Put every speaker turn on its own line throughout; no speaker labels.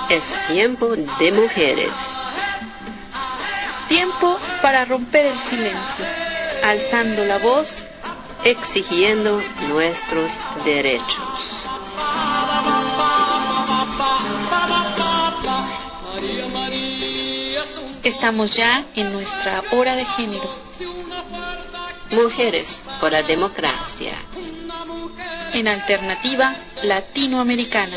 es tiempo de mujeres.
Tiempo para romper el silencio, alzando la voz,
exigiendo nuestros derechos.
Estamos ya en nuestra hora de género.
Mujeres por la democracia.
En alternativa latinoamericana.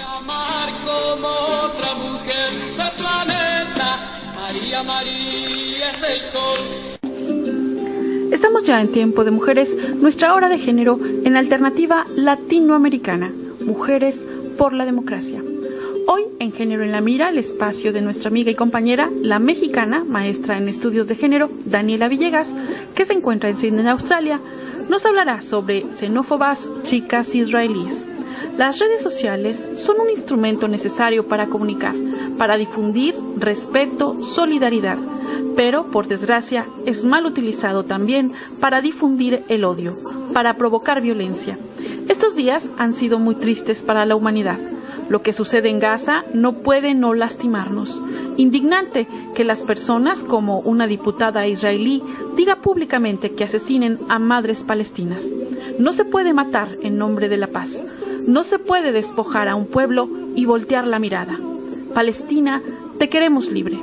Estamos ya en tiempo de mujeres, nuestra hora de género en alternativa latinoamericana. Mujeres por la democracia. Hoy, en Género en la Mira, el espacio de nuestra amiga y compañera, la mexicana, maestra en estudios de género, Daniela Villegas, que se encuentra en Sydney, Australia, nos hablará sobre xenófobas chicas israelíes. Las redes sociales son un instrumento necesario para comunicar, para difundir respeto, solidaridad, pero, por desgracia, es mal utilizado también para difundir el odio, para provocar violencia. Estos días han sido muy tristes para la humanidad. Lo que sucede en Gaza no puede no lastimarnos. Indignante que las personas, como una diputada israelí, diga públicamente que asesinen a madres palestinas. No se puede matar en nombre de la paz. No se puede despojar a un pueblo y voltear la mirada. Palestina, te queremos libre.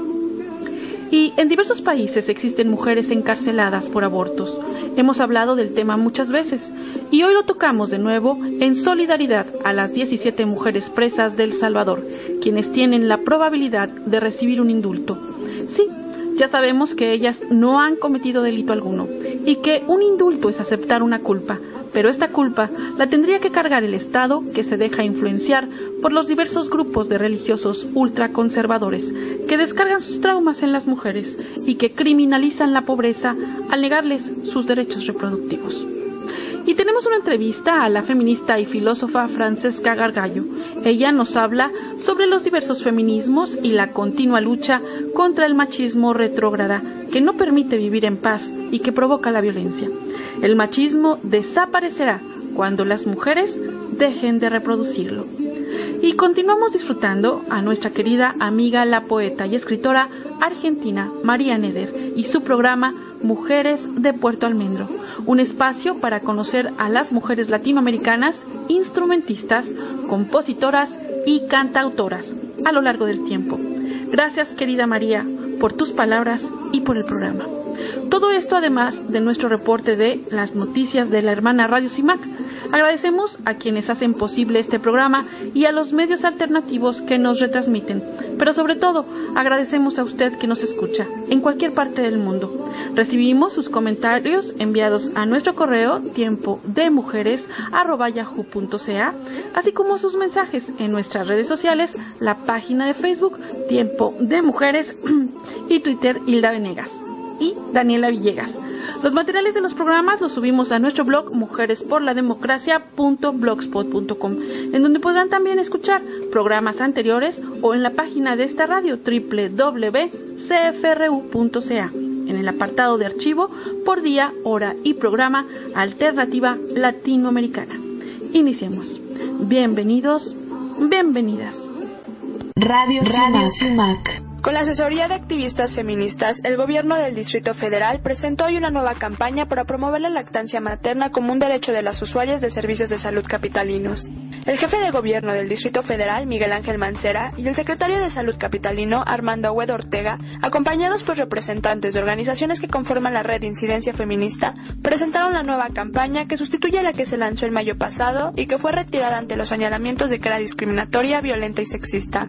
Y en diversos países existen mujeres encarceladas por abortos. Hemos hablado del tema muchas veces y hoy lo tocamos de nuevo en solidaridad a las 17 mujeres presas de El Salvador, quienes tienen la probabilidad de recibir un indulto. Sí, ya sabemos que ellas no han cometido delito alguno y que un indulto es aceptar una culpa, pero esta culpa la tendría que cargar el Estado, que se deja influenciar por los diversos grupos de religiosos ultraconservadores que descargan sus traumas en las mujeres y que criminalizan la pobreza al negarles sus derechos reproductivos. Y tenemos una entrevista a la feminista y filósofa Francesca Gargallo. Ella nos habla sobre los diversos feminismos y la continua lucha contra el machismo retrógrada que no permite vivir en paz y que provoca la violencia. El machismo desaparecerá cuando las mujeres dejen de reproducirlo. Y continuamos disfrutando a nuestra querida amiga, la poeta y escritora argentina María Neder y su programa Mujeres de Puerto Almendro, un espacio para conocer a las mujeres latinoamericanas, instrumentistas, compositoras y cantautoras a lo largo del tiempo. Gracias, querida María, por tus palabras y por el programa. Todo esto además de nuestro reporte de las noticias de la hermana Radio CIMAC. Agradecemos a quienes hacen posible este programa y a los medios alternativos que nos retransmiten, pero sobre todo agradecemos a usted que nos escucha en cualquier parte del mundo. Recibimos sus comentarios enviados a nuestro correo tiempodemujeres@yahoo.ca, así como sus mensajes en nuestras redes sociales, la página de Facebook Tiempo de Mujeres y Twitter Hilda Venegas y Daniela Villegas. Los materiales de los programas los subimos a nuestro blog mujeresporlademocracia.blogspot.com, en donde podrán también escuchar programas anteriores o en la página de esta radio www.cfru.ca, en el apartado de archivo por día, hora y programa Alternativa Latinoamericana. Iniciemos. Bienvenidos, bienvenidas.
Radio CIMAC.
Con la asesoría de activistas feministas, el gobierno del Distrito Federal presentó hoy una nueva campaña para promover la lactancia materna como un derecho de las usuarias de servicios de salud capitalinos. El jefe de gobierno del Distrito Federal, Miguel Ángel Mancera, y el secretario de Salud capitalino, Armando Agüed Ortega, acompañados por representantes de organizaciones que conforman la red de incidencia feminista, presentaron la nueva campaña que sustituye a la que se lanzó el mayo pasado y que fue retirada ante los señalamientos de que era discriminatoria, violenta y sexista.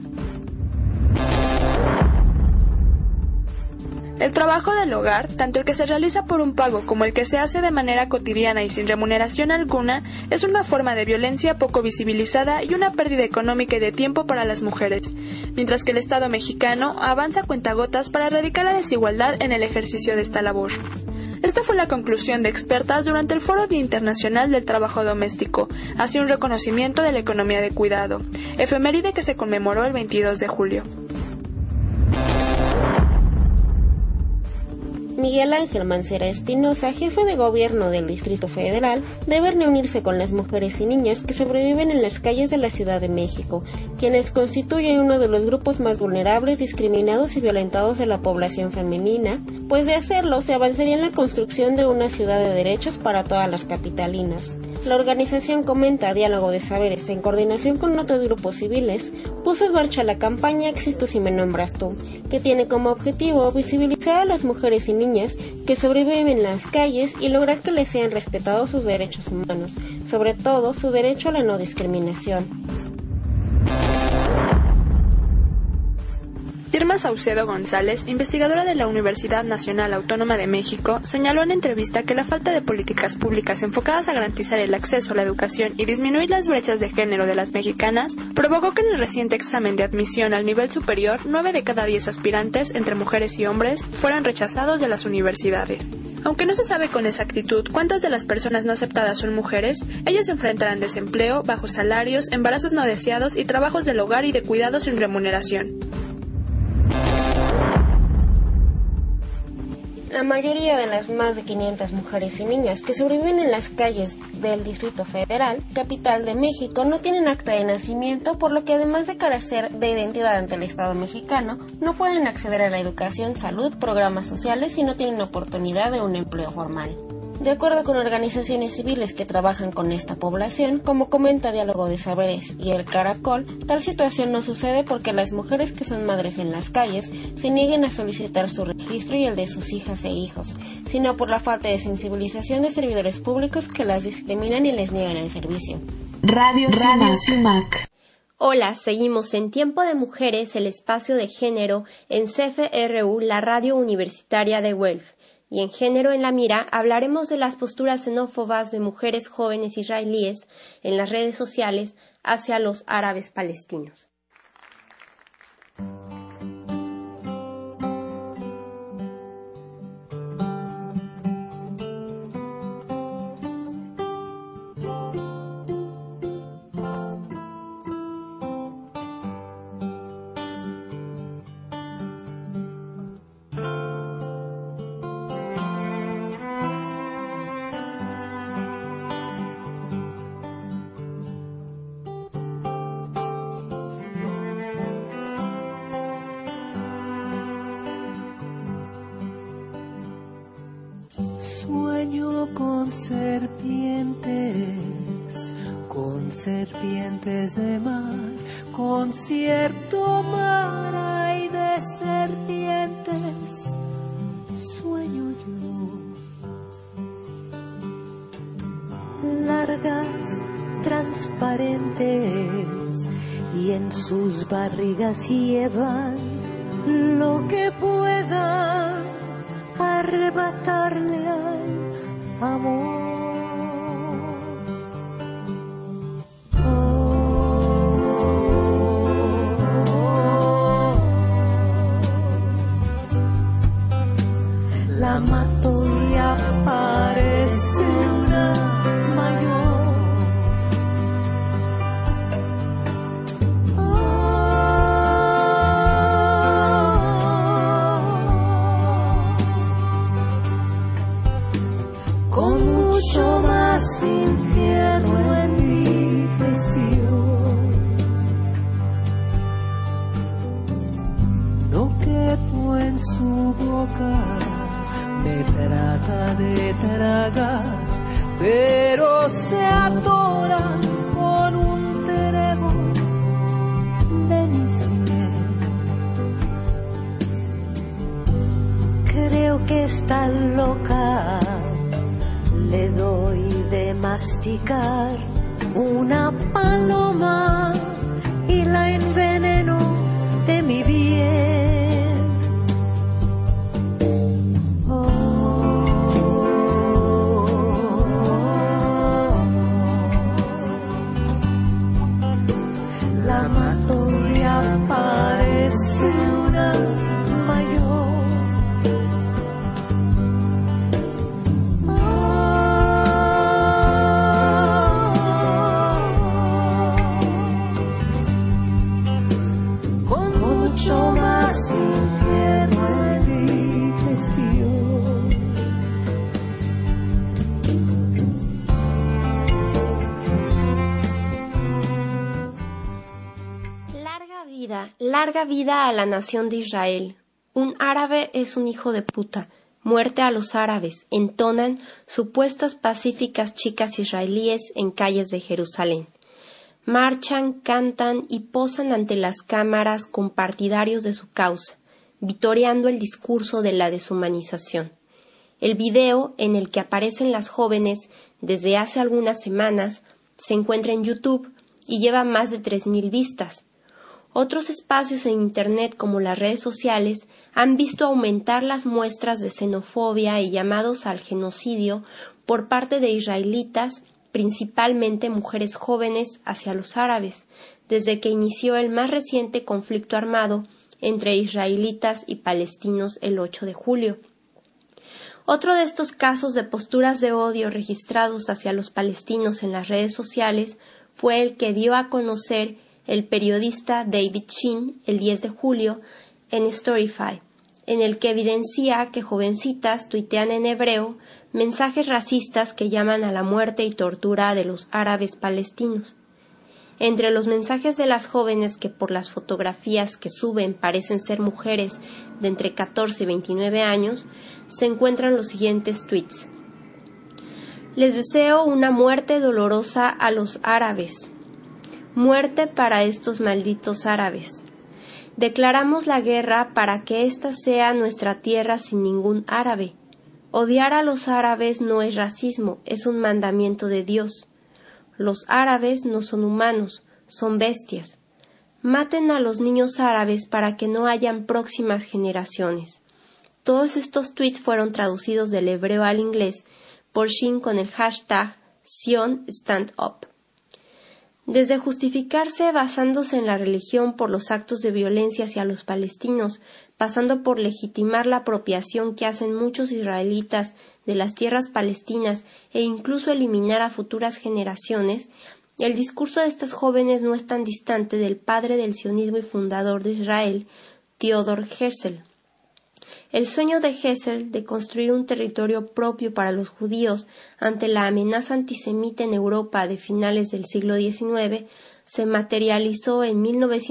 El trabajo del hogar, tanto el que se realiza por un pago como el que se hace de manera cotidiana y sin remuneración alguna, es una forma de violencia poco visibilizada y una pérdida económica y de tiempo para las mujeres, mientras que el Estado mexicano avanza a cuentagotas para erradicar la desigualdad en el ejercicio de esta labor. Esta fue la conclusión de expertas durante el Foro Día Internacional del Trabajo Doméstico, hacia un reconocimiento de la economía de cuidado, efeméride que se conmemoró el 22 de julio.
Miguel Ángel Mancera Espinosa, jefe de gobierno del Distrito Federal, debe reunirse con las mujeres y niñas que sobreviven en las calles de la Ciudad de México, quienes constituyen uno de los grupos más vulnerables, discriminados y violentados de la población femenina, pues de hacerlo se avanzaría en la construcción de una ciudad de derechos para todas las capitalinas. La organización Comenta Diálogo de Saberes, en coordinación con otros grupos civiles, puso en marcha la campaña Existo si me nombras tú, que tiene como objetivo visibilizar a las mujeres y niñas que sobreviven en las calles y lograr que les sean respetados sus derechos humanos, sobre todo su derecho a la no discriminación.
Irma Saucedo González, investigadora de la Universidad Nacional Autónoma de México, señaló en entrevista que la falta de políticas públicas enfocadas a garantizar el acceso a la educación y disminuir las brechas de género de las mexicanas provocó que en el reciente examen de admisión al nivel superior, 9 de cada 10 aspirantes, entre mujeres y hombres, fueran rechazados de las universidades. Aunque no se sabe con exactitud cuántas de las personas no aceptadas son mujeres, ellas enfrentarán desempleo, bajos salarios, embarazos no deseados y trabajos del hogar y de cuidados sin remuneración.
La mayoría de las más de 500 mujeres y niñas que sobreviven en las calles del Distrito Federal, capital de México, no tienen acta de nacimiento, por lo que además de carecer de identidad ante el Estado mexicano, no pueden acceder a la educación, salud, programas sociales y no tienen oportunidad de un empleo formal. De acuerdo con organizaciones civiles que trabajan con esta población, como Comenta Diálogo de Saberes y El Caracol, tal situación no sucede porque las mujeres que son madres en las calles se nieguen a solicitar su registro y el de sus hijas e hijos, sino por la falta de sensibilización de servidores públicos que las discriminan y les niegan el servicio.
Radio Sumac.
Hola, seguimos en Tiempo de Mujeres, el espacio de género en CFRU, la radio universitaria de Guelph. Y en Género en la Mira hablaremos de las posturas xenófobas de mujeres jóvenes israelíes en las redes sociales hacia los árabes palestinos.
Sueño con serpientes de mar, concierto mar hay de serpientes, sueño yo. Largas, transparentes, y en sus barrigas llevan lo que puedan arrebatarle al amor. La mato y aparece una mayor. Con mucho más infierno en mi presión, no quepo en su boca, me trata de tragar, pero se atora con un trébol de mi sien. Creo que está loca, le doy de masticar una paloma y la enveneno de mi bien. La mato y aparece una mayor.
larga vida a la nación de Israel. Un árabe es un hijo de puta. Muerte a los árabes, entonan supuestas pacíficas chicas israelíes en calles de Jerusalén. Marchan, cantan y posan ante las cámaras con partidarios de su causa, vitoreando el discurso de la deshumanización. El video, en el que aparecen las jóvenes desde hace algunas semanas, se encuentra en YouTube y lleva más de 3,000 vistas. Otros espacios en Internet, como las redes sociales, han visto aumentar las muestras de xenofobia y llamados al genocidio por parte de israelitas, principalmente mujeres jóvenes, hacia los árabes, desde que inició el más reciente conflicto armado entre israelitas y palestinos el 8 de julio. Otro de estos casos de posturas de odio registrados hacia los palestinos en las redes sociales fue el que dio a conocer el periodista David Shin el 10 de julio en Storyfy, en el que evidencia que jovencitas tuitean en hebreo mensajes racistas que llaman a la muerte y tortura de los árabes palestinos. Entre los mensajes de las jóvenes, que por las fotografías que suben parecen ser mujeres de entre 14 y 29 años, se encuentran los siguientes tweets. Les deseo una muerte dolorosa a los árabes. Muerte para estos malditos árabes. Declaramos la guerra para que ésta sea nuestra tierra sin ningún árabe. Odiar a los árabes no es racismo, es un mandamiento de Dios. Los árabes no son humanos, son bestias. Maten a los niños árabes para que no hayan próximas generaciones. Todos estos tweets fueron traducidos del hebreo al inglés por Shin con el hashtag #SionStandUp. Desde justificarse basándose en la religión por los actos de violencia hacia los palestinos, pasando por legitimar la apropiación que hacen muchos israelitas de las tierras palestinas e incluso eliminar a futuras generaciones, el discurso de estas jóvenes no es tan distante del padre del sionismo y fundador de Israel, Theodor Herzl. El sueño de Herzl de construir un territorio propio para los judíos ante la amenaza antisemita en Europa de finales del siglo XIX se materializó en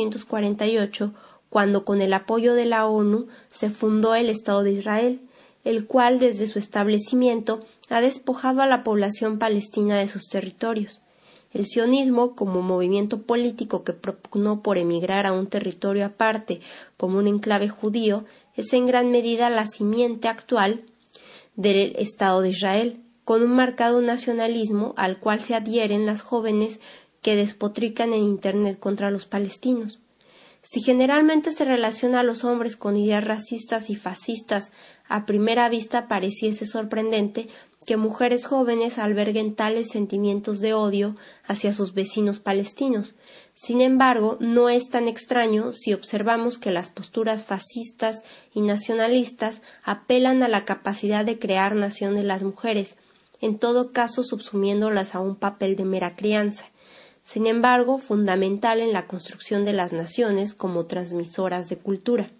1948, cuando con el apoyo de la ONU se fundó el Estado de Israel, el cual desde su establecimiento ha despojado a la población palestina de sus territorios. El sionismo, como movimiento político que propugnó por emigrar a un territorio aparte como un enclave judío, es en gran medida la simiente actual del Estado de Israel, con un marcado nacionalismo al cual se adhieren las jóvenes que despotrican en Internet contra los palestinos. Si generalmente se relaciona a los hombres con ideas racistas y fascistas, a primera vista pareciese sorprendente que mujeres jóvenes alberguen tales sentimientos de odio hacia sus vecinos palestinos. Sin embargo, no es tan extraño si observamos que las posturas fascistas y nacionalistas apelan a la capacidad de crear nación de las mujeres, en todo caso subsumiéndolas a un papel de mera crianza. Sin embargo, fundamental en la construcción de las naciones como transmisoras de cultura.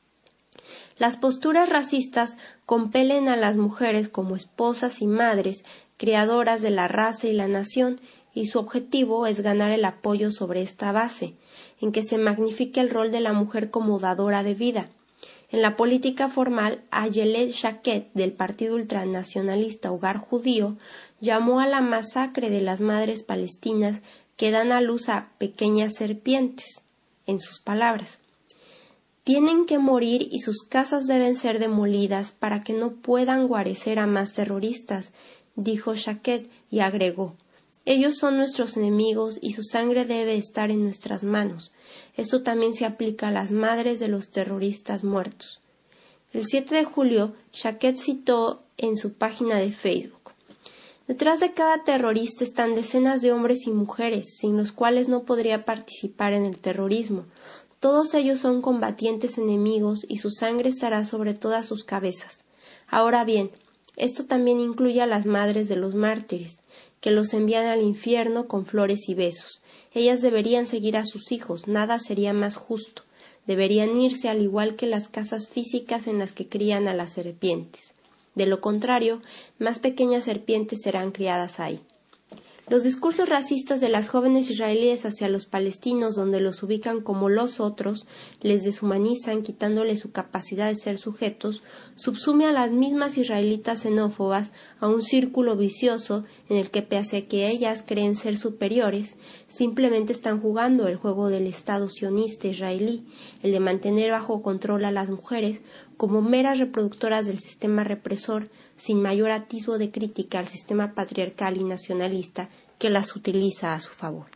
Las posturas racistas compelen a las mujeres como esposas y madres, creadoras de la raza y la nación, y su objetivo es ganar el apoyo sobre esta base, en que se magnifica el rol de la mujer como dadora de vida. En la política formal, Ayelet Shaked, del partido ultranacionalista Hogar Judío, llamó a la masacre de las madres palestinas que dan a luz a pequeñas serpientes, en sus palabras. Tienen que morir y sus casas deben ser demolidas para que no puedan guarecer a más terroristas, dijo Shaked y agregó, ellos son nuestros enemigos y su sangre debe estar en nuestras manos. Esto también se aplica a las madres de los terroristas muertos. El 7 de julio, Shaked citó en su página de Facebook, detrás de cada terrorista están decenas de hombres y mujeres, sin los cuales no podría participar en el terrorismo. Todos ellos son combatientes enemigos y su sangre estará sobre todas sus cabezas. Ahora bien, esto también incluye a las madres de los mártires, que los envían al infierno con flores y besos. Ellas deberían seguir a sus hijos, nada sería más justo. Deberían irse al igual que las casas físicas en las que crían a las serpientes. De lo contrario, más pequeñas serpientes serán criadas ahí. Los discursos racistas de las jóvenes israelíes hacia los palestinos, donde los ubican como los otros, les deshumanizan quitándoles su capacidad de ser sujetos, subsume a las mismas israelitas xenófobas a un círculo vicioso en el que, pese a que ellas creen ser superiores, simplemente están jugando el juego del Estado sionista israelí, el de mantener bajo control a las mujeres como meras reproductoras del sistema represor, sin mayor atisbo de crítica al sistema patriarcal y nacionalista que las utiliza a su favor.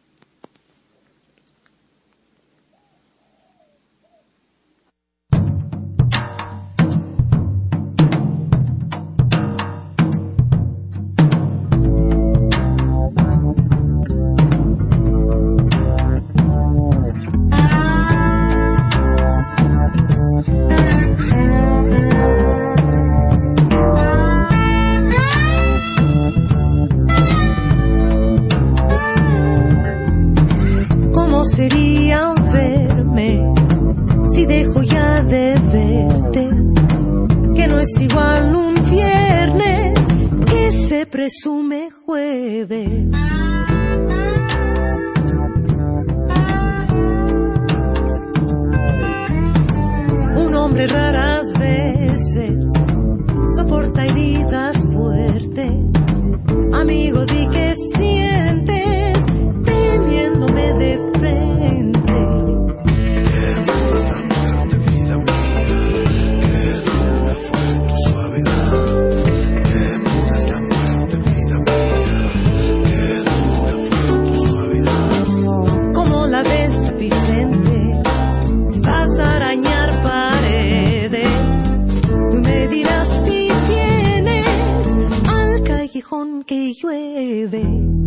Sería verme si dejo ya de verte, que no es igual un viernes que se presume jueves. Un hombre raras veces soporta heridas fuertes. Amigo, di que sientes teniéndome de frente. Que llueve.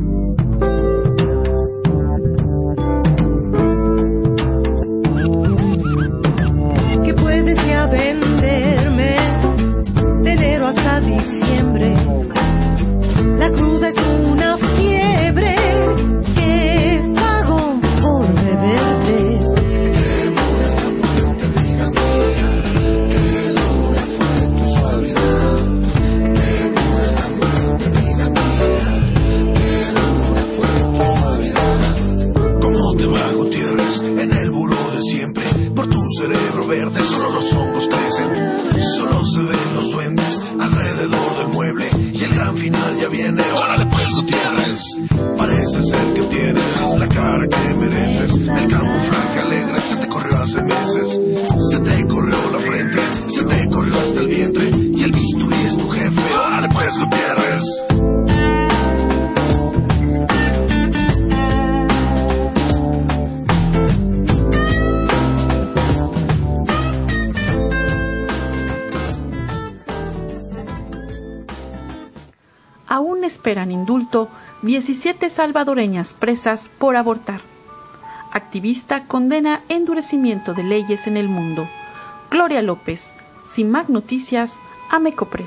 Que puedes ya venderme de enero hasta diciembre. La cruda es una fiebre que pago por beberte.
Cerebro verde, solo los hongos crecen, solo se ven los duendes alrededor del mueble y el gran final ya viene. Órale pues, Gutiérrez, parece ser que tienes la cara que mereces, el camuflaje alegre se te corrió hace meses, se te corrió la frente, se te corrió hasta el vientre y el bisturí es tu jefe. Órale pues, Gutiérrez.
Aún esperan indulto 17 salvadoreñas presas por abortar. Activista condena endurecimiento de leyes en el mundo. Gloria López, CIMAC Noticias, Amecopres.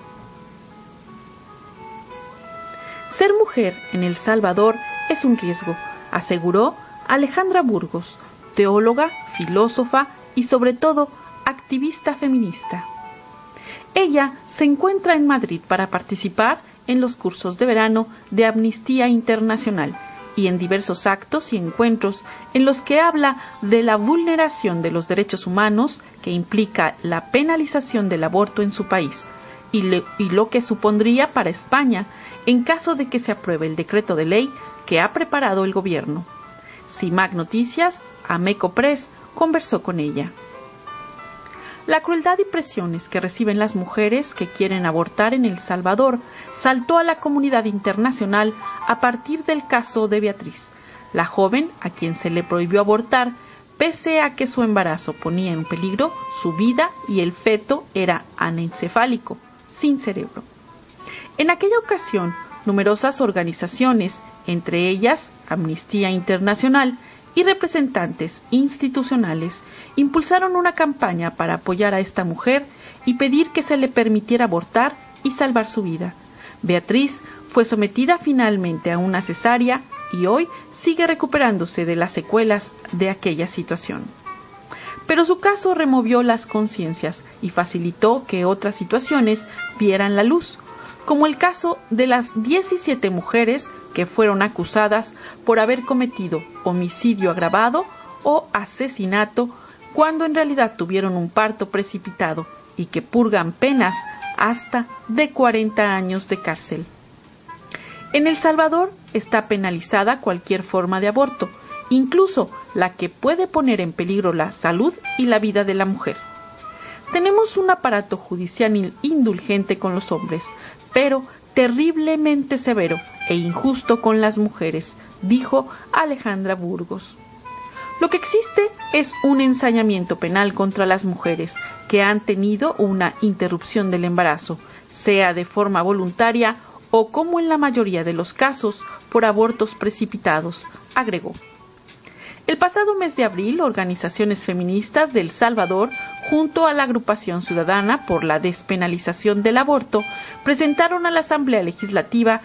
Ser mujer en El Salvador es un riesgo, aseguró Alejandra Burgos, teóloga, filósofa y sobre todo activista feminista. Ella se encuentra en Madrid para participar en los cursos de verano de Amnistía Internacional y en diversos actos y encuentros en los que habla de la vulneración de los derechos humanos que implica la penalización del aborto en su país y lo que supondría para España en caso de que se apruebe el decreto de ley que ha preparado el gobierno. CIMAC Noticias, Amecopres, conversó con ella. La crueldad y presiones que reciben las mujeres que quieren abortar en El Salvador saltó a la comunidad internacional a partir del caso de Beatriz, la joven a quien se le prohibió abortar pese a que su embarazo ponía en peligro su vida y el feto era anencefálico, sin cerebro. En aquella ocasión, numerosas organizaciones, entre ellas Amnistía Internacional y representantes institucionales, impulsaron una campaña para apoyar a esta mujer y pedir que se le permitiera abortar y salvar su vida. Beatriz fue sometida finalmente a una cesárea y hoy sigue recuperándose de las secuelas de aquella situación. Pero su caso removió las conciencias y facilitó que otras situaciones vieran la luz. como el caso de las 17 mujeres que fueron acusadas por haber cometido homicidio agravado o asesinato cuando en realidad tuvieron un parto precipitado y que purgan penas hasta de 40 años de cárcel. En El Salvador está penalizada cualquier forma de aborto, incluso la que puede poner en peligro la salud y la vida de la mujer. Tenemos un aparato judicial indulgente con los hombres, pero terriblemente severo e injusto con las mujeres, dijo Alejandra Burgos. Lo que existe es un ensañamiento penal contra las mujeres que han tenido una interrupción del embarazo, sea de forma voluntaria o, como en la mayoría de los casos, por abortos precipitados, agregó. El pasado mes de abril, organizaciones feministas de El Salvador, junto a la Agrupación Ciudadana por la Despenalización del Aborto, presentaron a la Asamblea Legislativa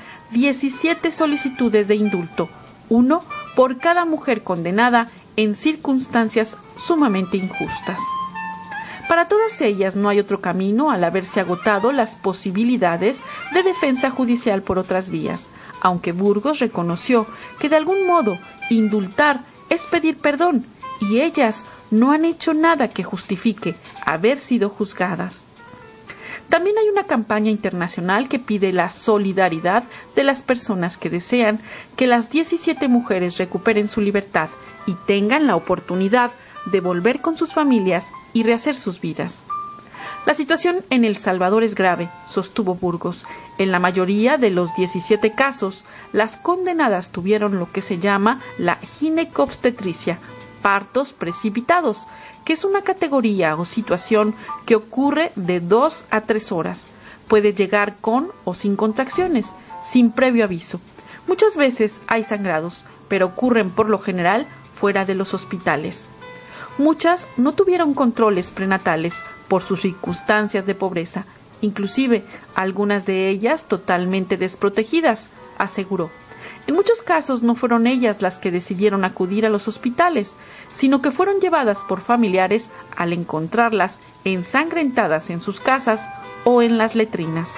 17 solicitudes de indulto, uno por cada mujer condenada en circunstancias sumamente injustas. Para todas ellas no hay otro camino al haberse agotado las posibilidades de defensa judicial por otras vías, aunque Burgos reconoció que de algún modo indultar es pedir perdón y ellas no han hecho nada que justifique haber sido juzgadas. También hay una campaña internacional que pide la solidaridad de las personas que desean que las 17 mujeres recuperen su libertad y tengan la oportunidad de volver con sus familias y rehacer sus vidas. La situación en El Salvador es grave, sostuvo Burgos. En la mayoría de los 17 casos, las condenadas tuvieron lo que se llama la ginecobstetricia, partos precipitados, que es una categoría o situación que ocurre de 2 a 3 horas. Puede llegar con o sin contracciones, sin previo aviso. Muchas veces hay sangrados, pero ocurren por lo general fuera de los hospitales. Muchas no tuvieron controles prenatales por sus circunstancias de pobreza, inclusive algunas de ellas totalmente desprotegidas, aseguró. En muchos casos no fueron ellas las que decidieron acudir a los hospitales, sino que fueron llevadas por familiares al encontrarlas ensangrentadas en sus casas o en las letrinas.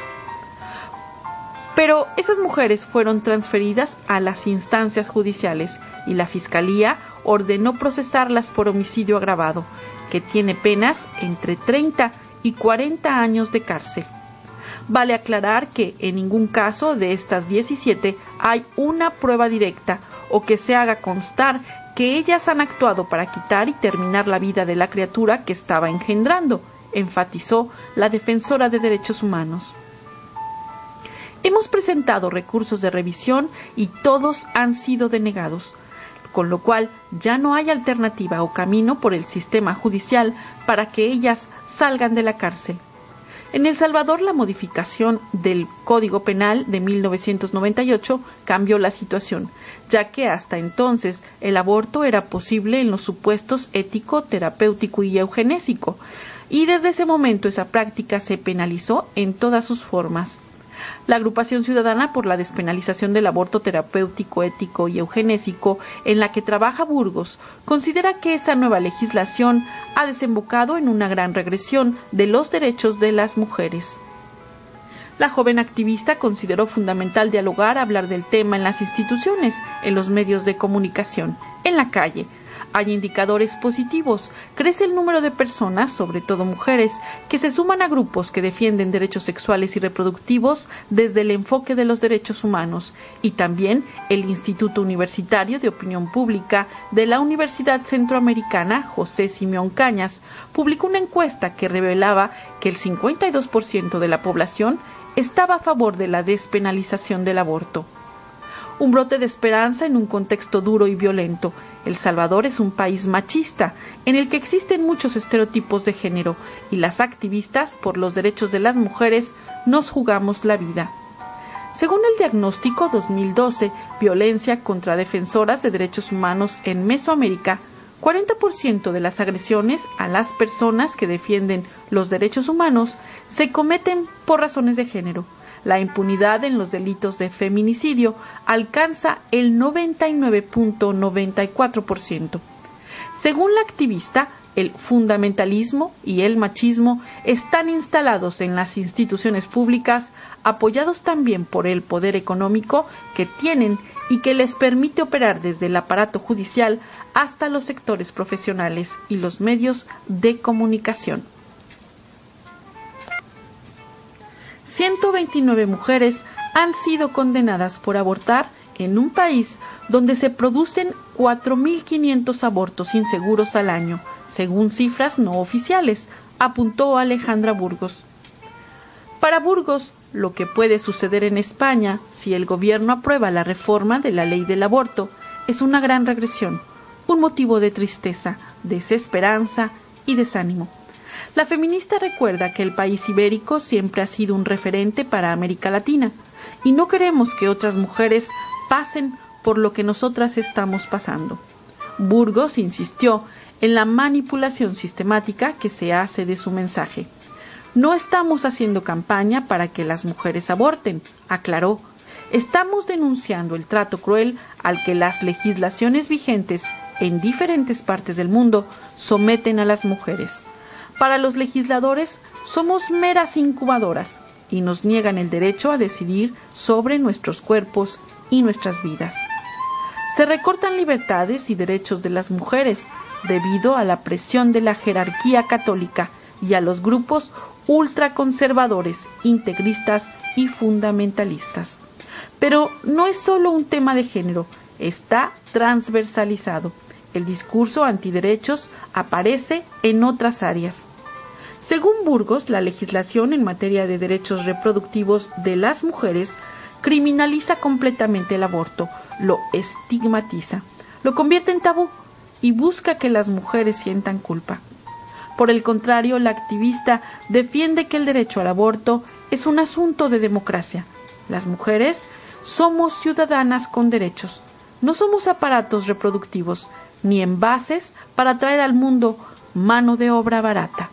Pero esas mujeres fueron transferidas a las instancias judiciales y la Fiscalía ordenó procesarlas por homicidio agravado, que tiene penas entre 30 y 40 años de cárcel. Vale aclarar que en ningún caso de estas 17 hay una prueba directa o que se haga constar que ellas han actuado para quitar y terminar la vida de la criatura que estaba engendrando, enfatizó la defensora de derechos humanos. Hemos presentado recursos de revisión y todos han sido denegados, con lo cual ya no hay alternativa o camino por el sistema judicial para que ellas salgan de la cárcel. En El Salvador, la modificación del Código Penal de 1998 cambió la situación, ya que hasta entonces el aborto era posible en los supuestos ético, terapéutico y eugenésico, y desde ese momento esa práctica se penalizó en todas sus formas. La Agrupación Ciudadana por la Despenalización del Aborto Terapéutico, Ético y Eugenésico, en la que trabaja Burgos, considera que esa nueva legislación ha desembocado en una gran regresión de los derechos de las mujeres. La joven activista consideró fundamental dialogar, hablar del tema en las instituciones, en los medios de comunicación, en la calle. Hay indicadores positivos. Crece el número de personas, sobre todo mujeres, que se suman a grupos que defienden derechos sexuales y reproductivos desde el enfoque de los derechos humanos. Y también el Instituto Universitario de Opinión Pública de la Universidad Centroamericana, José Simeón Cañas, publicó una encuesta que revelaba que el 52% de la población estaba a favor de la despenalización del aborto. Un brote de esperanza en un contexto duro y violento. El Salvador es un país machista, en el que existen muchos estereotipos de género, y las activistas por los derechos de las mujeres nos jugamos la vida. Según el diagnóstico 2012, Violencia contra Defensoras de Derechos Humanos en Mesoamérica, 40% de las agresiones a las personas que defienden los derechos humanos se cometen por razones de género. La impunidad en los delitos de feminicidio alcanza el 99.94%. Según la activista, el fundamentalismo y el machismo están instalados en las instituciones públicas apoyados también por el poder económico que tienen y que les permite operar desde el aparato judicial hasta los sectores profesionales y los medios de comunicación. 129 mujeres han sido condenadas por abortar en un país donde se producen 4.500 abortos inseguros al año, según cifras no oficiales, apuntó Alejandra Burgos. Para Burgos, lo que puede suceder en España si el gobierno aprueba la reforma de la ley del aborto es una gran regresión, un motivo de tristeza, desesperanza y desánimo. La feminista recuerda que el país ibérico siempre ha sido un referente para América Latina y no queremos que otras mujeres pasen por lo que nosotras estamos pasando. Burgos insistió en la manipulación sistemática que se hace de su mensaje. No estamos haciendo campaña para que las mujeres aborten, aclaró. Estamos denunciando el trato cruel al que las legislaciones vigentes en diferentes partes del mundo someten a las mujeres. Para los legisladores somos meras incubadoras y nos niegan el derecho a decidir sobre nuestros cuerpos y nuestras vidas. Se recortan libertades y derechos de las mujeres debido a la presión de la jerarquía católica y a los grupos ultraconservadores, integristas y fundamentalistas. Pero no es solo un tema de género, está transversalizado. El discurso antiderechos aparece en otras áreas. Según Burgos, la legislación en materia de derechos reproductivos de las mujeres criminaliza completamente el aborto, lo estigmatiza, lo convierte en tabú y busca que las mujeres sientan culpa. Por el contrario, la activista defiende que el derecho al aborto es un asunto de democracia. Las mujeres somos ciudadanas con derechos, no somos aparatos reproductivos, ni envases para traer al mundo mano de obra barata.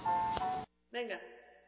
Venga.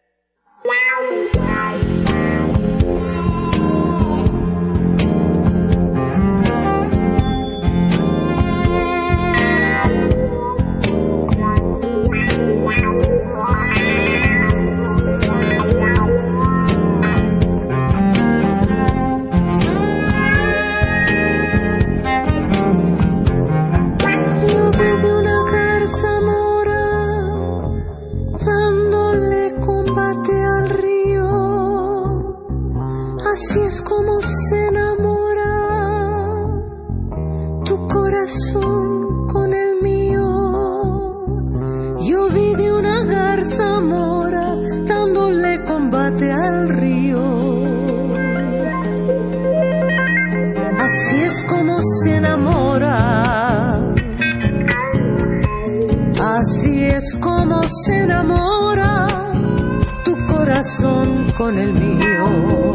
Con el mío,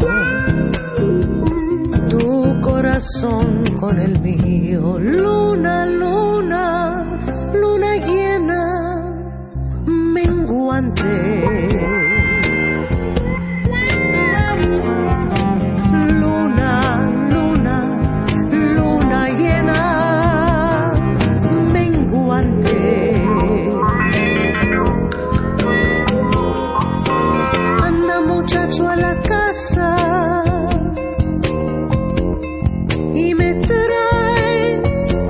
tu corazón con el mío. Luna, luna, luna llena, menguante. Luna, luna, luna llena, menguante. Muchacho a la casa y me traes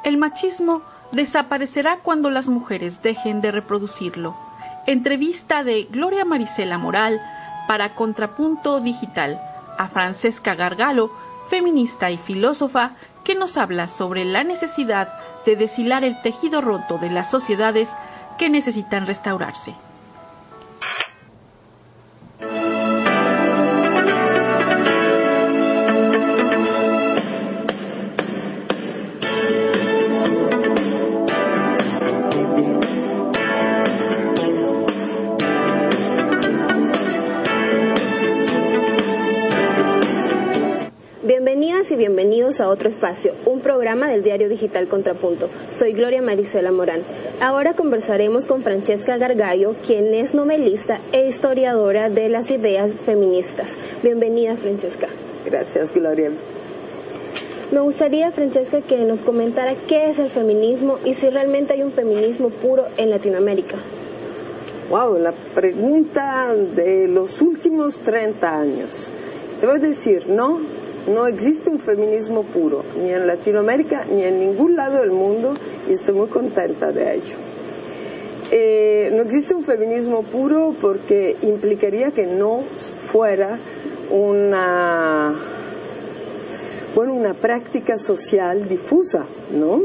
El machismo desaparecerá cuando las mujeres dejen de reproducirlo. Entrevista de Gloria Marisela Moral para Contrapunto Digital a Francesca Gargallo, feminista y filósofa, que nos habla sobre la necesidad de deshilar el tejido roto de las sociedades que necesitan restaurarse.
Bienvenidas y bienvenidos a otro espacio, un programa del diario digital Contrapunto. Soy Gloria Marisela Morán. Ahora conversaremos con Francesca Gargallo, quien es novelista e historiadora de las ideas feministas. Bienvenida, Francesca.
Gracias, Gloria.
Me gustaría, Francesca, que nos comentara qué es el feminismo y si realmente hay un feminismo puro en Latinoamérica.
Wow, la pregunta de los últimos 30 años. Te voy a decir, no existe un feminismo puro, ni en Latinoamérica, ni en ningún lado del mundo, y estoy muy contenta de ello. No existe un feminismo puro porque implicaría que no fuera una práctica social difusa, ¿no?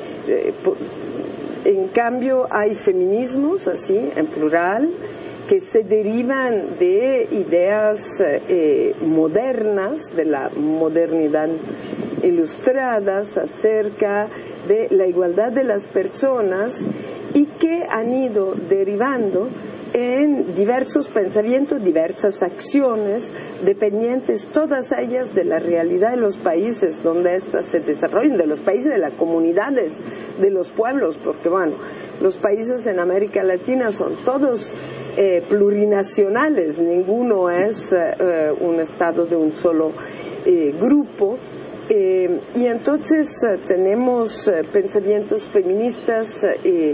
En cambio, hay feminismos, así, en plural, que se derivan de ideas modernas, de la modernidad ilustradas acerca de la igualdad de las personas y que han ido derivando en diversos pensamientos, diversas acciones, dependientes todas ellas de la realidad de los países donde éstas se desarrollan, de los países, de las comunidades, de los pueblos, porque los países en América Latina son todos plurinacionales, ninguno es un estado de un solo grupo, y entonces tenemos pensamientos feministas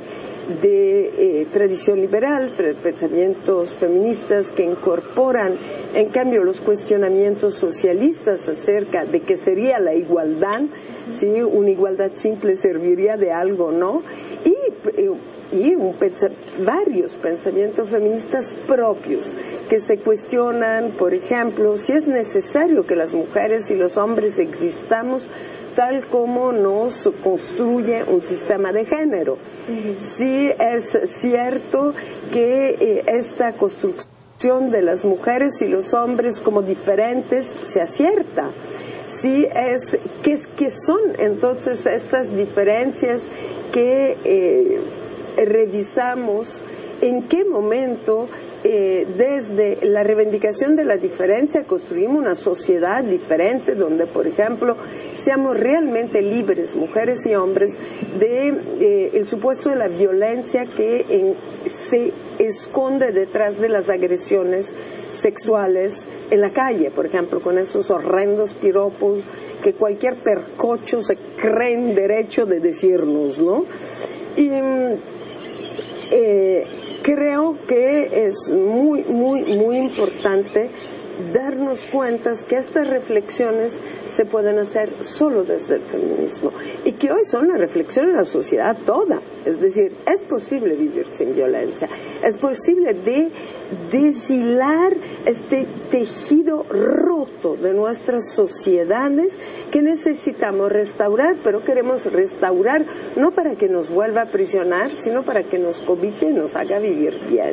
de tradición liberal, pensamientos feministas que incorporan en cambio los cuestionamientos socialistas acerca de qué sería la igualdad, si una igualdad simple serviría de algo, ¿no? Y varios pensamientos feministas propios que se cuestionan, por ejemplo, si es necesario que las mujeres y los hombres existamos tal como nos construye un sistema de género. Si es cierto que esta construcción de las mujeres y los hombres como diferentes sea cierta. Si es que son entonces estas diferencias que revisamos en qué momento desde la reivindicación de la diferencia construimos una sociedad diferente donde, por ejemplo, seamos realmente libres, mujeres y hombres, de el supuesto de la violencia que se esconde detrás de las agresiones sexuales en la calle, por ejemplo, con esos horrendos piropos que cualquier percocho se cree en derecho de decirnos, ¿no? Y creo que es muy, muy, muy importante darnos cuenta que estas reflexiones se pueden hacer solo desde el feminismo y que hoy son la reflexión de la sociedad toda. Es decir, es posible vivir sin violencia, es posible deshilar este tejido roto de nuestras sociedades que necesitamos restaurar, pero queremos restaurar no para que nos vuelva a aprisionar, sino para que nos cobije y nos haga vivir bien.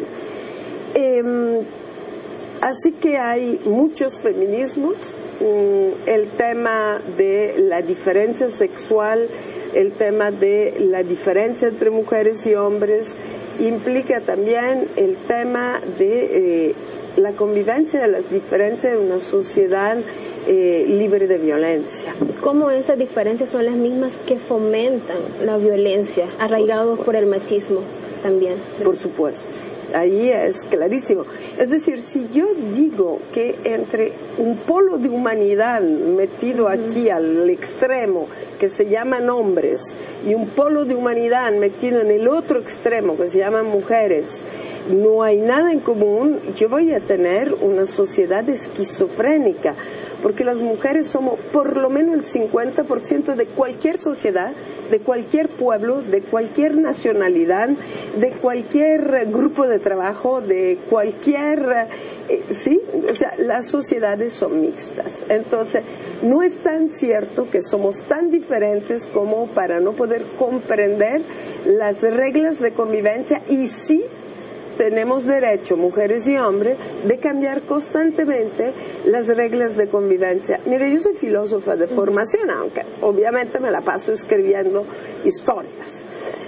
Así que hay muchos feminismos, el tema de la diferencia sexual, el tema de la diferencia entre mujeres y hombres, implica también el tema de la convivencia de las diferencias en una sociedad libre de violencia.
¿Cómo esas diferencias son las mismas que fomentan la violencia, arraigados por el machismo también?
Por supuesto. Ahí es clarísimo. Es decir, si yo digo que entre un polo de humanidad metido aquí al extremo, que se llaman hombres, y un polo de humanidad metido en el otro extremo, que se llaman mujeres, no hay nada en común, yo voy a tener una sociedad esquizofrénica, porque las mujeres somos por lo menos el 50% de cualquier sociedad, de cualquier pueblo, de cualquier nacionalidad, de cualquier grupo de trabajo, de cualquier... sí, o sea, las sociedades son mixtas. Entonces, no es tan cierto que somos tan diferentes como para no poder comprender las reglas de convivencia, y sí tenemos derecho, mujeres y hombres, de cambiar constantemente las reglas de convivencia. Mire, yo soy filósofa de formación, aunque obviamente me la paso escribiendo historias.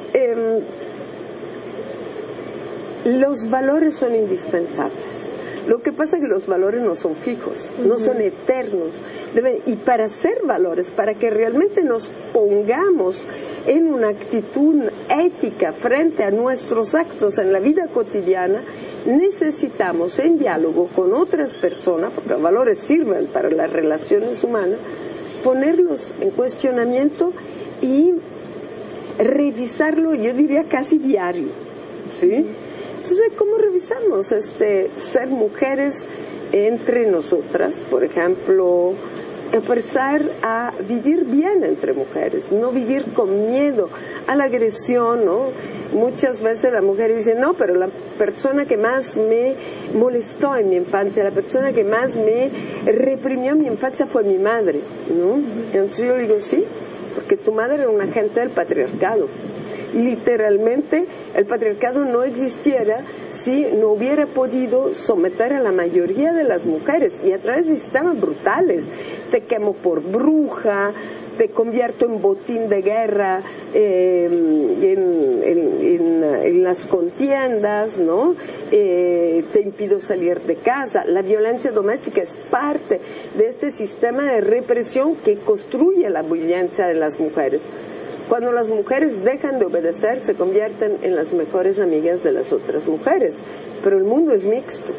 Los valores son indispensables. Lo que pasa es que los valores no son fijos, no son eternos. Y para ser valores, para que realmente nos pongamos en una actitud ética frente a nuestros actos en la vida cotidiana, necesitamos, en diálogo con otras personas, porque los valores sirven para las relaciones humanas, ponerlos en cuestionamiento y revisarlo, yo diría casi diario, ¿sí? Entonces, ¿cómo revisamos ser mujeres entre nosotras? Por ejemplo, empezar a vivir bien entre mujeres, no vivir con miedo a la agresión, ¿no? Muchas veces la mujer dice, no, pero la persona que más me molestó en mi infancia, la persona que más me reprimió en mi infancia fue mi madre, ¿no? Entonces yo digo, sí, porque tu madre era un agente del patriarcado. Literalmente el patriarcado no existiera si no hubiera podido someter a la mayoría de las mujeres, y a través de sistemas brutales: te quemo por bruja, te convierto en botín de guerra en las contiendas, ¿no? Te impido salir de casa. La violencia doméstica es parte de este sistema de represión que construye la violencia de las mujeres. Cuando las mujeres dejan de obedecer, se convierten en las mejores amigas de las otras mujeres. Pero el mundo es mixto.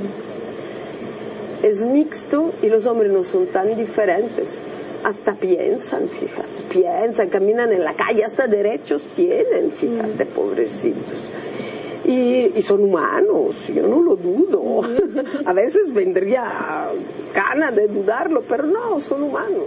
Es mixto, y los hombres no son tan diferentes. Hasta piensan, fíjate, caminan en la calle, hasta derechos tienen, fíjate, pobrecitos. Y son humanos, yo no lo dudo. A veces vendría gana de dudarlo, pero no, son humanos.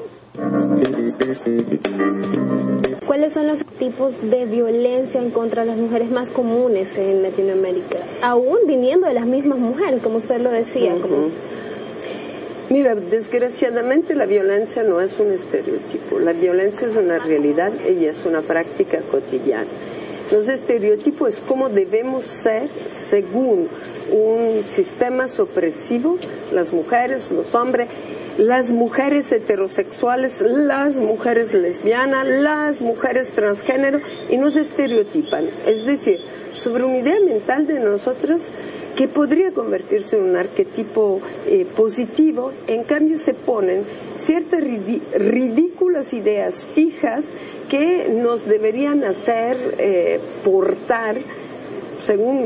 ¿Cuáles son los tipos de violencia en contra de las mujeres más comunes en Latinoamérica? Aún viniendo de las mismas mujeres, como usted lo decía.
Mira, desgraciadamente la violencia no es un estereotipo. La violencia es una realidad y es una práctica cotidiana. Los estereotipos es cómo debemos ser según un sistema opresivo, las mujeres, los hombres, las mujeres heterosexuales, las mujeres lesbianas, las mujeres transgénero, y nos estereotipan. Es decir, sobre una idea mental de nosotros que podría convertirse en un arquetipo positivo, en cambio se ponen ciertas ridículas ideas fijas que nos deberían hacer portar según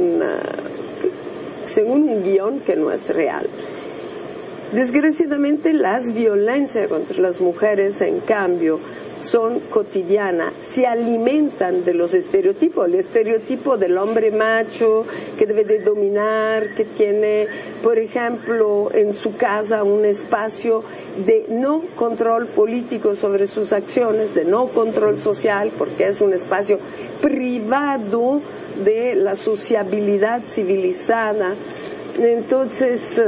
un guión que no es real. Desgraciadamente, las violencias contra las mujeres, en cambio, son cotidianas, se alimentan de los estereotipos, el estereotipo del hombre macho que debe de dominar, que tiene, por ejemplo, en su casa un espacio de no control político sobre sus acciones, de no control social, porque es un espacio privado de la sociabilidad civilizada. Entonces,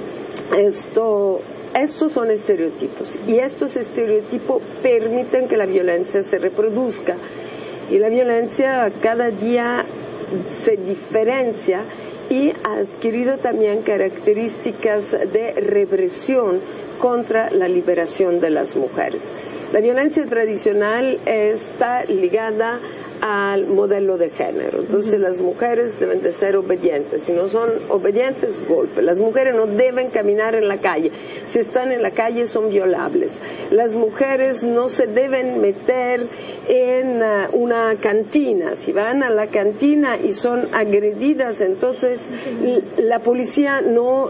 estos son estereotipos, y estos estereotipos permiten que la violencia se reproduzca, y la violencia cada día se diferencia y ha adquirido también características de represión contra la liberación de las mujeres. La violencia tradicional está ligada al modelo de género. Entonces las mujeres deben de ser obedientes. Si no son obedientes, golpe. Las mujeres no deben caminar en la calle. Si están en la calle, son violables. Las mujeres no se deben meter en una cantina. Si van a la cantina y son agredidas, entonces la policía no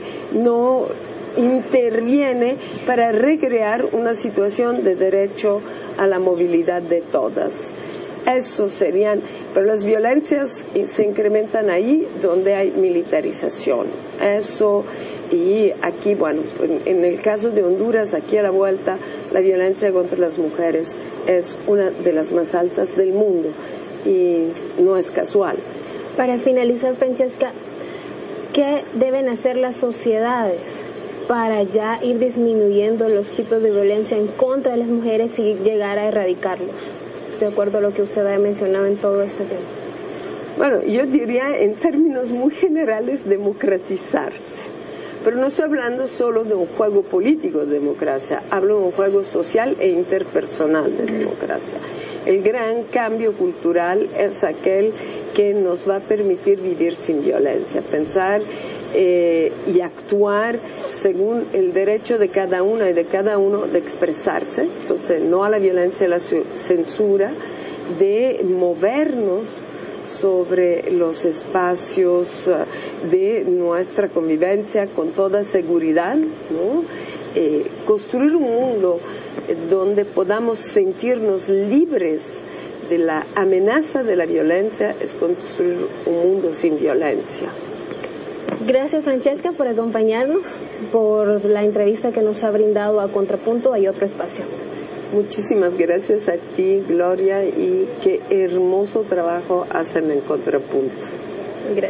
interviene para recrear una situación de derecho a la movilidad de todas. Eso serían, pero las violencias se incrementan ahí donde hay militarización. Eso, y aquí, bueno, en el caso de Honduras, aquí a la vuelta, la violencia contra las mujeres es una de las más altas del mundo y no es casual.
Para finalizar, Francesca, ¿qué deben hacer las sociedades para ya ir disminuyendo los tipos de violencia en contra de las mujeres y llegar a erradicarlos, de acuerdo a lo que usted ha mencionado en todo este tema?
Bueno, yo diría en términos muy generales democratizarse, pero no estoy hablando solo de un juego político de democracia, hablo de un juego social e interpersonal de democracia. El gran cambio cultural es aquel que nos va a permitir vivir sin violencia, pensar y actuar según el derecho de cada una y de cada uno de expresarse, entonces no a la violencia y a la censura, de movernos sobre los espacios de nuestra convivencia con toda seguridad, ¿no? Construir un mundo donde podamos sentirnos libres de la amenaza de la violencia es construir un mundo sin violencia.
Gracias, Francesca, por acompañarnos, por la entrevista que nos ha brindado a Contrapunto y otro espacio.
Muchísimas gracias a ti, Gloria, y qué hermoso trabajo hacen en Contrapunto.
Gracias.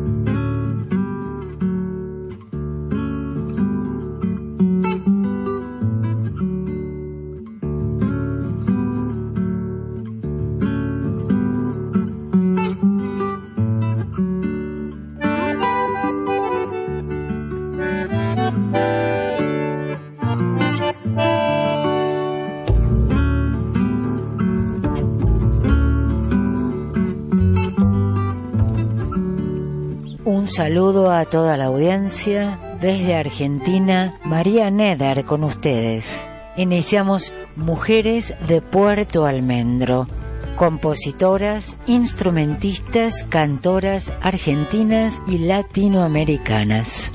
Un saludo a toda la audiencia. Desde Argentina, María Neder con ustedes. Iniciamos Mujeres de Puerto Almendro. Compositoras, instrumentistas, cantoras argentinas y latinoamericanas.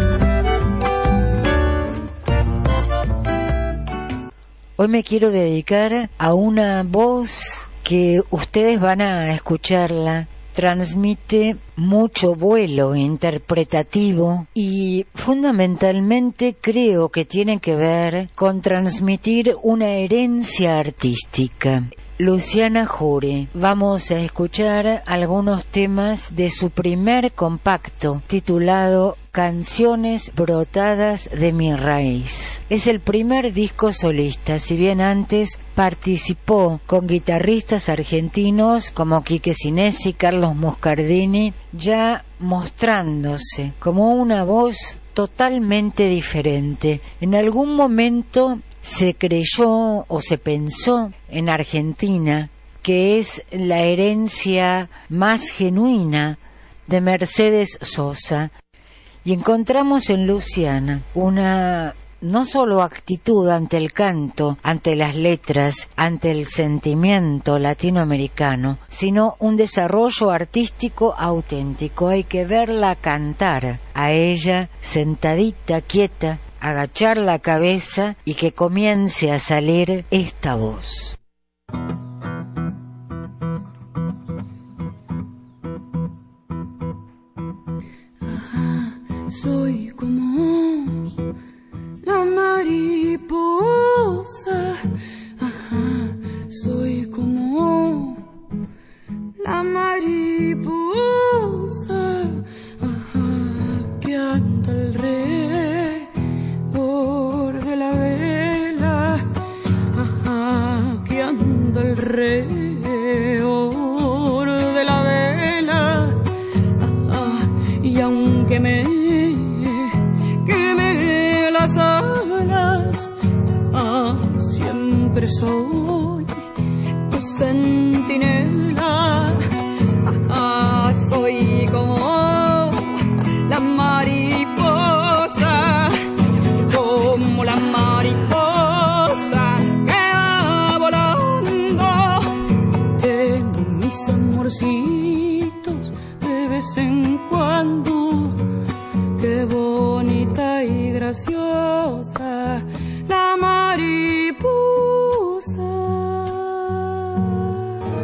Hoy me quiero dedicar a una voz que ustedes van a escucharla. Transmite mucho vuelo interpretativo y fundamentalmente creo que tiene que ver con transmitir una herencia artística. Luciana Jury. Vamos a escuchar algunos temas de su primer compacto titulado Canciones brotadas de mi raíz. Es el primer disco solista, si bien antes participó con guitarristas argentinos como Quique Sinesi, Carlos Moscardini, ya mostrándose como una voz totalmente diferente. En algún momento se creyó o se pensó en Argentina que es la herencia más genuina de Mercedes Sosa, y encontramos en Luciana una no solo actitud ante el canto, ante las letras, ante el sentimiento latinoamericano, sino un desarrollo artístico auténtico. Hay que verla cantar, a ella sentadita, quieta, agachar la cabeza y que comience a salir esta voz.
Soy como la mariposa, soy como la mariposa, que anda alrededor de la vela, que anda alrededor de la vela, y aunque me queme las alas, siempre soy tu centinela. Soy como la mariposa, como la mariposa que va volando. Tengo mis amorcitos de vez en cuando. Qué bonita y graciosa la mariposa.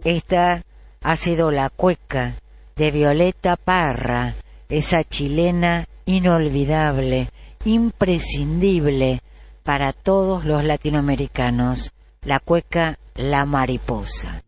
Esta ha sido La Cueca de Violeta Parra, esa chilena inolvidable, imprescindible para todos los latinoamericanos, la cueca La Mariposa.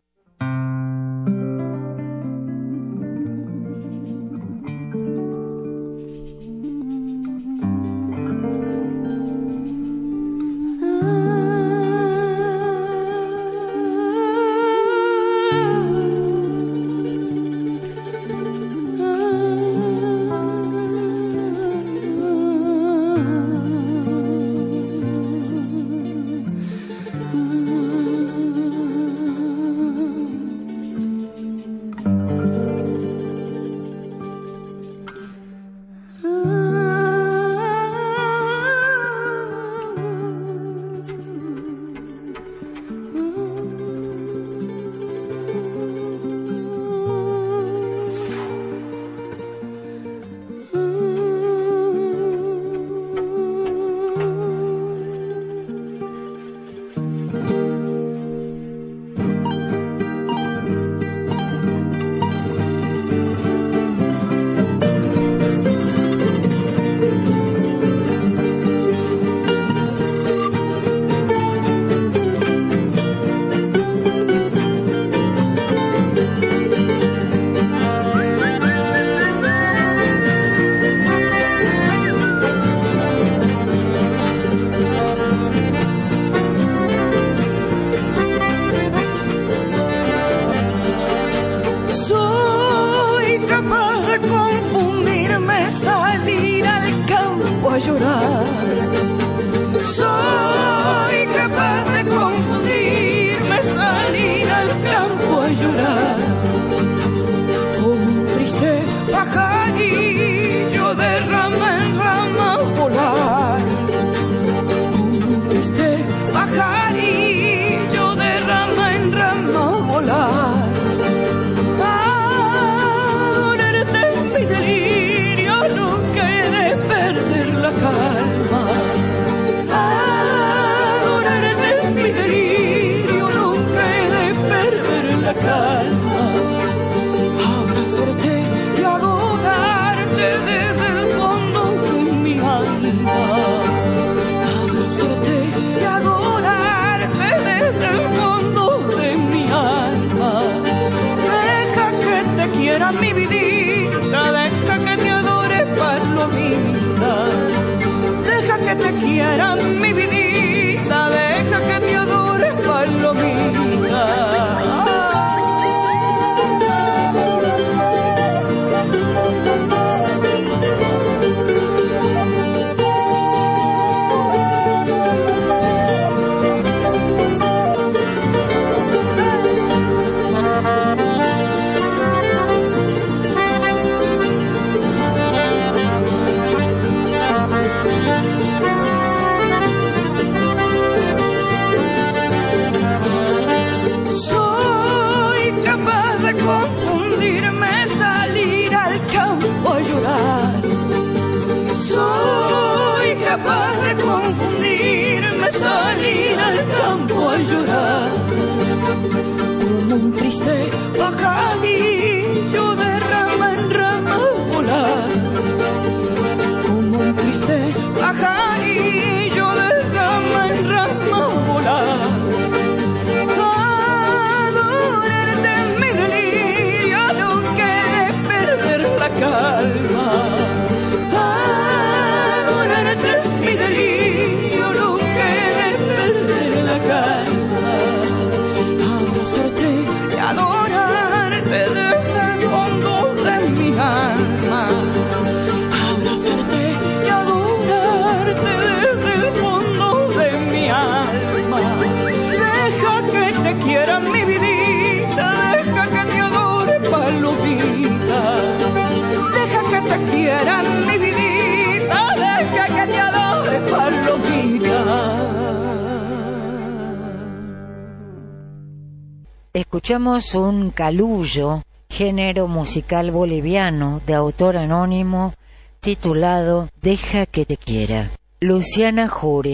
Escuchamos un calullo, género musical boliviano de autor anónimo, titulado Deja que te quiera. Luciana Jury,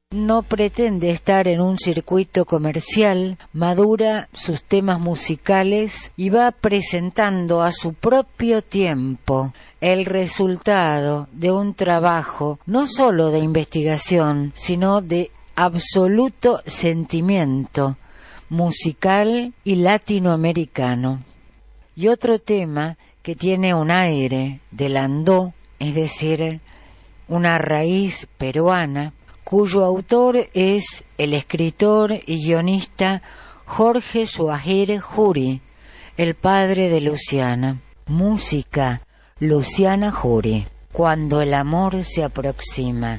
no pretende estar en un circuito comercial, madura sus temas musicales y va presentando a su propio tiempo el resultado de un trabajo no solo de investigación, sino de absoluto sentimiento musical y latinoamericano. Y otro tema que tiene un aire de landó, es decir, una raíz peruana, cuyo autor es el escritor y guionista Jorge Suajere Jury, el padre de Luciana. Música, Luciana Jury, Cuando el amor se aproxima.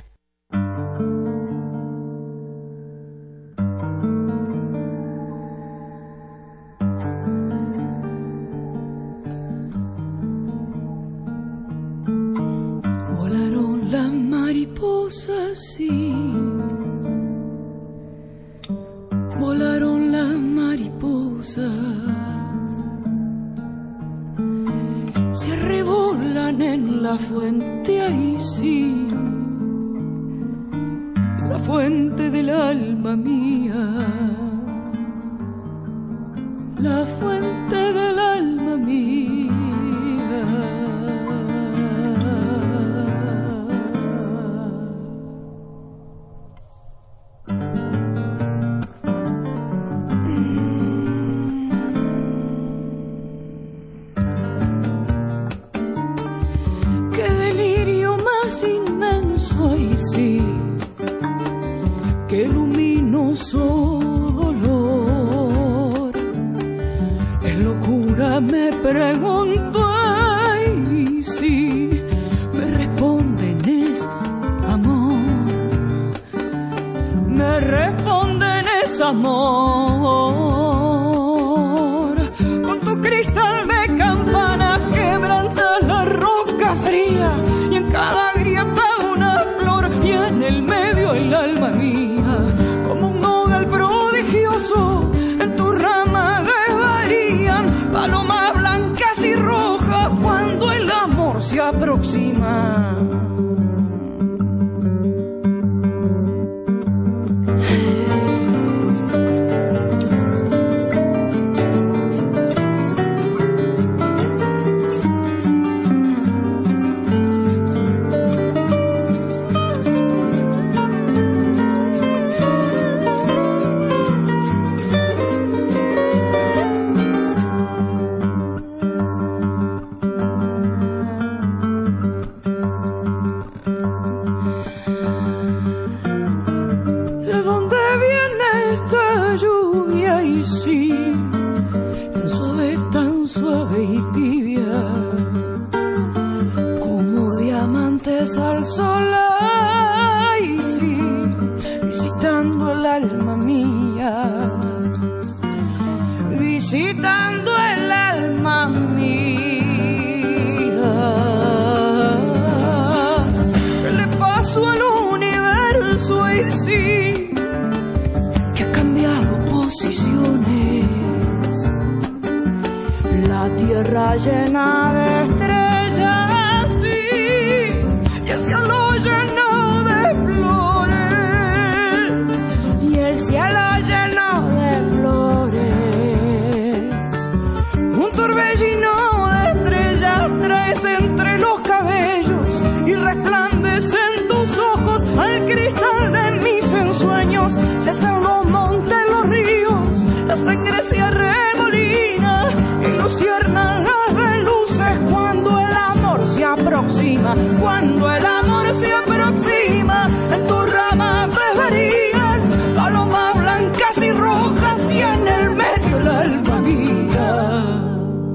Volaron las mariposas, sí. Volaron las mariposas. Se revolan en la fuente, ahí sí, la fuente del alma mía, la fuente del alma mía. Sí, qué luminoso dolor, en locura me pregunto, ay, sí, me responden es amor, me responden es amor, con tu cristal de campana quebrantas la roca fría y en cada grieta y en el medio el alma mía, como un nodal prodigioso, en tu rama desvarían palomas blancas y rojas cuando el amor se aproxima. Al sol, ay, sí, visitando el alma mía, visitando el alma mía. ¿Qué le pasó al universo? Ay, sí, que ha cambiado posiciones, la tierra llena de estrellas, y el cielo lleno de flores, y el cielo lleno de flores. Un torbellino de estrellas traes entre los cabellos y resplandecen tus ojos al cristal de mis ensueños. Se hacen los montes, los ríos, la sangre se arremolina y luciernan las de luces cuando el amor se aproxima. Cuando el amor se aproxima, en tu rama desvarían palomas blancas y rojas y en el medio el alma mía.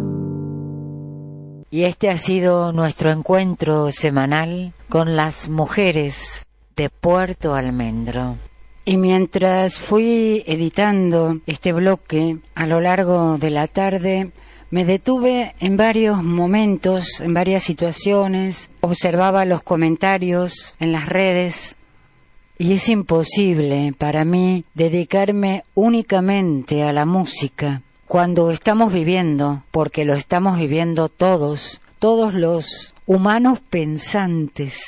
Y este ha sido nuestro encuentro semanal con las mujeres de Puerto Almendro. Y mientras fui editando este bloque a lo largo de la tarde, me detuve en varios momentos, en varias situaciones, observaba los comentarios en las redes y es imposible para mí dedicarme únicamente a la música cuando estamos viviendo, porque lo estamos viviendo todos los humanos pensantes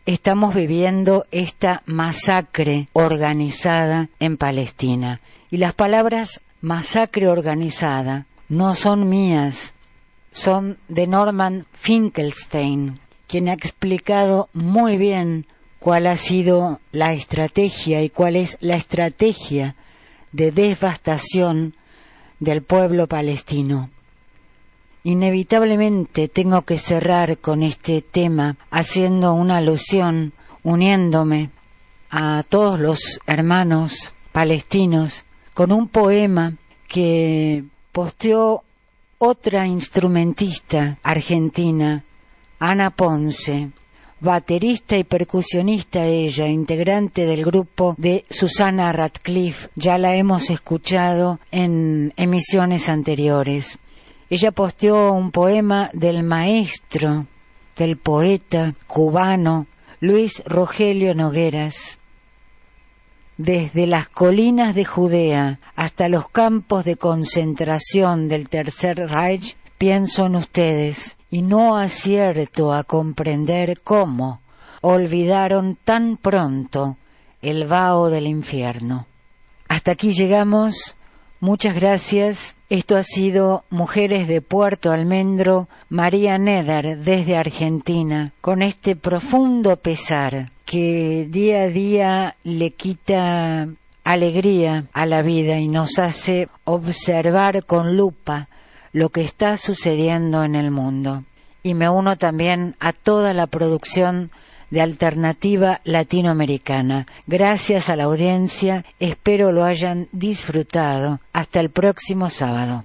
estamos viviendo esta masacre organizada en Palestina. Y las palabras masacre organizada no son mías, son de Norman Finkelstein, quien ha explicado muy bien cuál ha sido la estrategia y cuál es la estrategia de devastación del pueblo palestino. Inevitablemente tengo que cerrar con este tema haciendo una alusión, uniéndome a todos los hermanos palestinos con un poema que posteó otra instrumentista argentina, Ana Ponce, baterista y percusionista ella, integrante del grupo de Susana Radcliffe. Ya la hemos escuchado en emisiones anteriores. Ella posteó un poema del maestro, del poeta cubano Luis Rogelio Nogueras. Desde las colinas de Judea hasta los campos de concentración del Tercer Reich, pienso en ustedes y no acierto a comprender cómo olvidaron tan pronto el vaho del infierno. Hasta aquí llegamos. Muchas gracias. Esto ha sido Mujeres de Puerto Almendro, María Neder desde Argentina, con este profundo pesar que día a día le quita alegría a la vida y nos hace observar con lupa lo que está sucediendo en el mundo. Y me uno también a toda la producción de Alternativa Latinoamericana. Gracias a la audiencia, espero lo hayan disfrutado. Hasta el próximo sábado.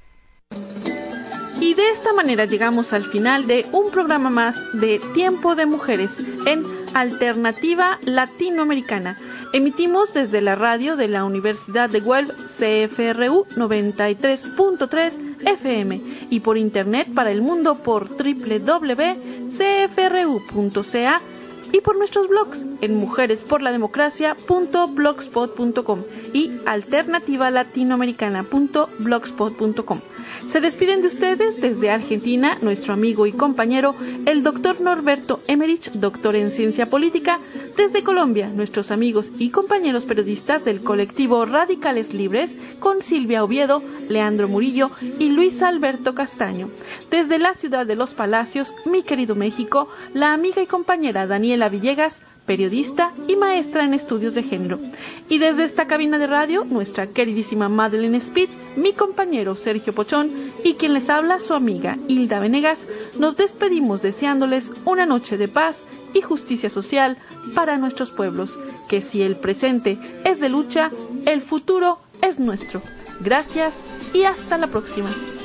Y de esta manera llegamos al final de un programa más de Tiempo de Mujeres en Alternativa Latinoamericana. Emitimos desde la radio de la Universidad de Guelph, CFRU 93.3 FM, y por internet para el mundo por www.cfru.ca y por nuestros blogs en mujeresporlademocracia.blogspot.com y alternativalatinoamericana.blogspot.com. Se despiden de ustedes desde Argentina nuestro amigo y compañero el doctor Norberto Emmerich, doctor en Ciencia Política. Desde Colombia, nuestros amigos y compañeros periodistas del colectivo Radicales Libres, con Silvia Oviedo, Leandro Murillo y Luis Alberto Castaño. Desde la ciudad de Los Palacios, mi querido México, la amiga y compañera Daniela Villegas, periodista y maestra en estudios de género. Y desde esta cabina de radio, nuestra queridísima Madeleine Speed, mi compañero Sergio Pochón y quien les habla, su amiga Hilda Venegas, nos despedimos deseándoles una noche de paz y justicia social para nuestros pueblos, que si el presente es de lucha, el futuro es nuestro. Gracias y hasta la próxima.